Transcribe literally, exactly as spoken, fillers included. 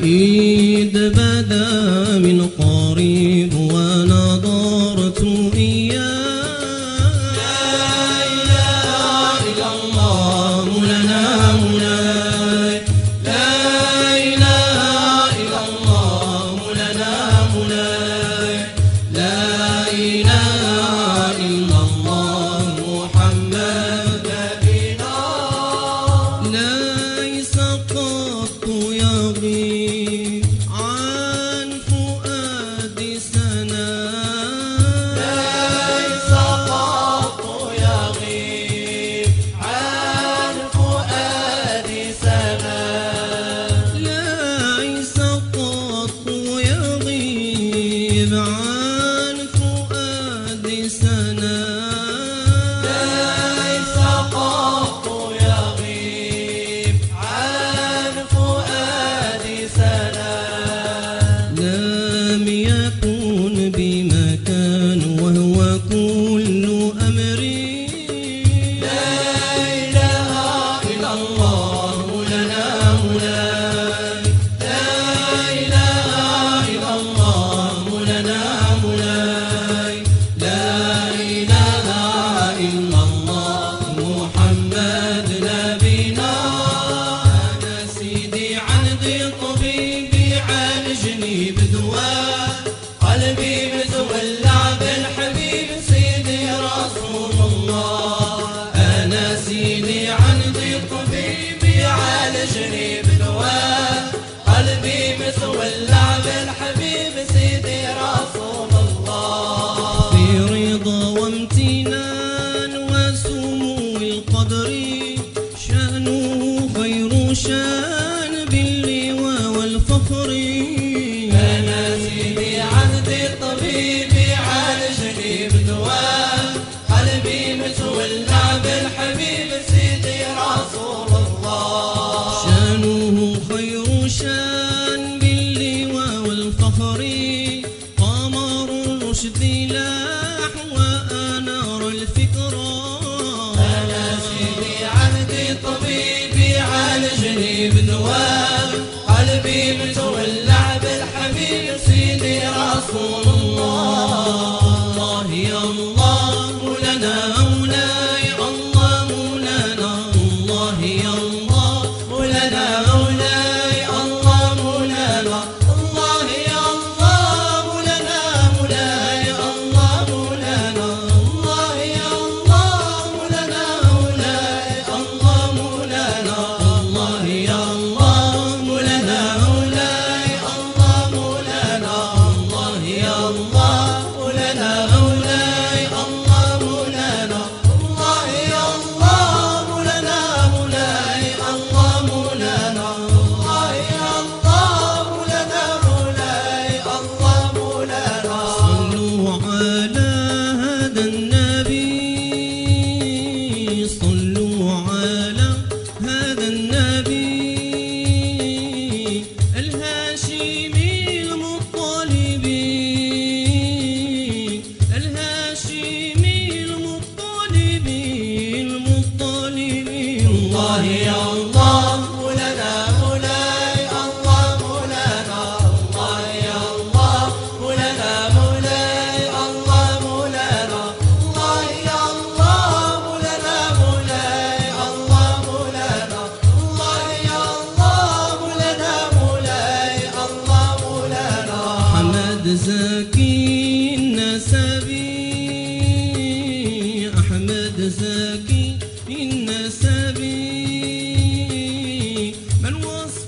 بعيد بدا من قريب ونظرت إياه. لا إله إلا الله مولانا مولاي، لا إله إلا الله مولانا مولاي، لا إله إلا الله محمد نبينا. ليس قط يغيب عن فؤادي سنا، ليس قط يغيب عن فؤادي سنا، ليس قط يغيب عن فؤادي سنا، ليس قط يغيب عن فؤادي سنا. لم يكن بمكان وهو كل أمري. لا إله إلا الله مولانا مولاي، لا إله إلا الله مولانا مولاي، لا إله إلا الله محمد نبينا. أنا سيدي عندي طبيب يعالجني بدواء، قلبي متولع بالحبيب سيدي رسول الله. أنا سيدي عندي طبيب يعالجني بدواء، قلبي متولع بالحبيب سيدي رسول الله. في رضا وامتنان وسمو القدر شأنه خير شان باللواء والفخر. أنا سيدي عندي طبيب يعالجني بدواء، قلبي متولع بالحبيب سيدي رسول الله. شانه خير شان باللواء والفخر. قمر الرشد لاح وأنار الفكرة. أنا سيدي عندي طبيب يعالجني بدواء، قلبي متولع بالحبيب سيدي رسول الله. الله يا الله مولانا مولاي، الله مولانا، الله يا الله مولانا مولاي، الله مولانا، الله يا الله مولانا مولاي، الله مولانا، الله يا الله مولانا مولاي، الله مولانا، الله يا الله مولانا مولاي، الله مولانا، الله يا الله مولانا مولاي، الله مولانا، الله يا الله مولانا مولاي، الله مولانا، الله يا الله مولانا مولاي، الله مولانا. صلوا على هذا النبي، صلوا على هذا النبي الهاشمي المطلبي، الهاشمي المطلبي المطلبي. الله يا الله مولانا مولاي، الله مولانا، الله يا الله مولانا مولاي، الله مولانا، الله يا الله مولانا مولاي، الله مولانا، الله يا الله مولانا مولاي، الله مولانا. أحمد زكي النسبي، أحمد زكي النسبي من وصف